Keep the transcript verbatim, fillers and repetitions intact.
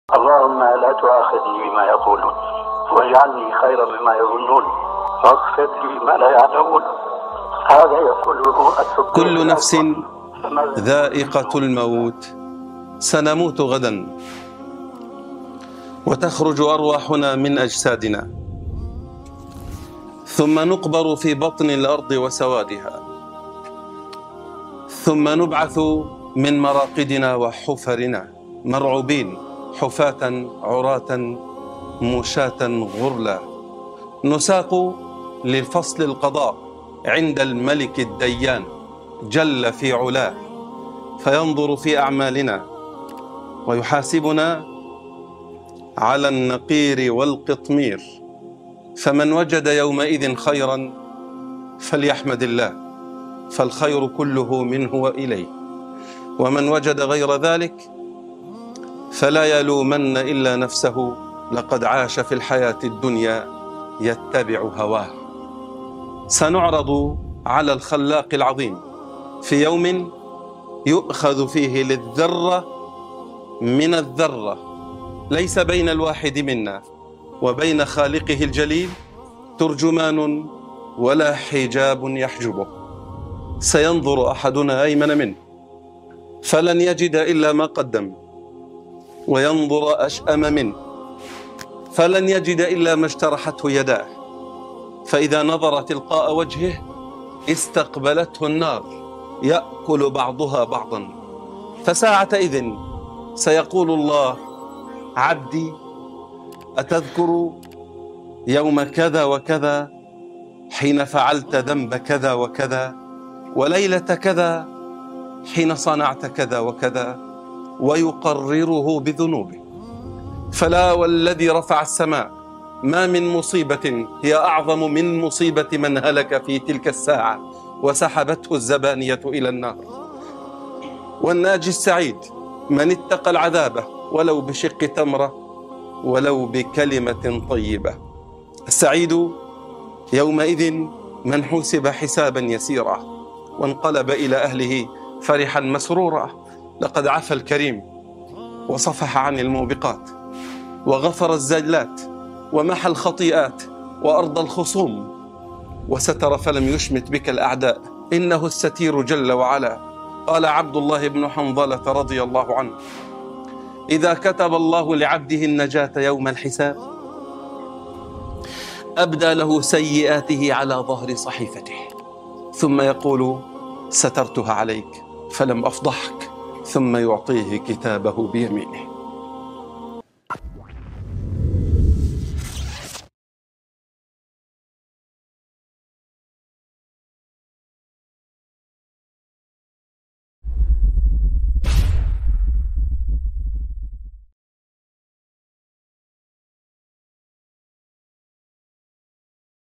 اللهم لا تؤاخذني بما يقولون واجعلني خيرا مما يظنون واغفر لي ما لا يعلمون. هذا يقوله السكون. كل نفس ذائقة الموت، سنموت غدا وتخرج أرواحنا من أجسادنا، ثم نقبر في بطن الأرض وسوادها، ثم نبعث من مراقدنا وحفرنا مرعوبين حفاة عراة مشاة غرلا، نساق للفصل القضاء عند الملك الديان جل في علاه، فينظر في أعمالنا ويحاسبنا على النقير والقطمير. فمن وجد يومئذ خيرا فليحمد الله، فالخير كله منه وإليه، ومن وجد غير ذلك فلا يلومن إلا نفسه، لقد عاش في الحياة الدنيا يتبع هواه. سنعرض على الخلاق العظيم في يوم يؤخذ فيه للذرة من الذرة، ليس بين الواحد منا وبين خالقه الجليل ترجمان ولا حجاب يحجبه. سينظر أحدنا أيمن منه فلن يجد إلا ما قدم، وينظر أشأم منه فلن يجد إلا ما اجترحته يداه، فإذا نظر تلقاء وجهه استقبلته النار يأكل بعضها بعضا. فساعتئذ سيقول الله: عبدي أتذكر يوم كذا وكذا حين فعلت ذنب كذا وكذا، وليلة كذا حين صنعت كذا وكذا، ويقرره بذنوبه. فلا والذي رفع السماء ما من مصيبة هي أعظم من مصيبة من هلك في تلك الساعة وسحبته الزبانية إلى النار. والناجي السعيد من اتقى العذاب ولو بشق تمرة ولو بكلمة طيبة. السعيد يومئذ من حوسب حسابا يسيرا وانقلب إلى أهله فرحا مسرورا، لقد عفى الكريم وصفح عن الموبقات وغفر الزلات ومحى الخطيئات وأرضى الخصوم وستر فلم يشمت بك الأعداء، إنه الستير جل وعلا. قال عبد الله بن حنظلة رضي الله عنه: إذا كتب الله لعبده النجاة يوم الحساب أبدى له سيئاته على ظهر صحيفته، ثم يقول: سترتها عليك فلم أفضحك، ثم يعطيه كتابه بيمينه.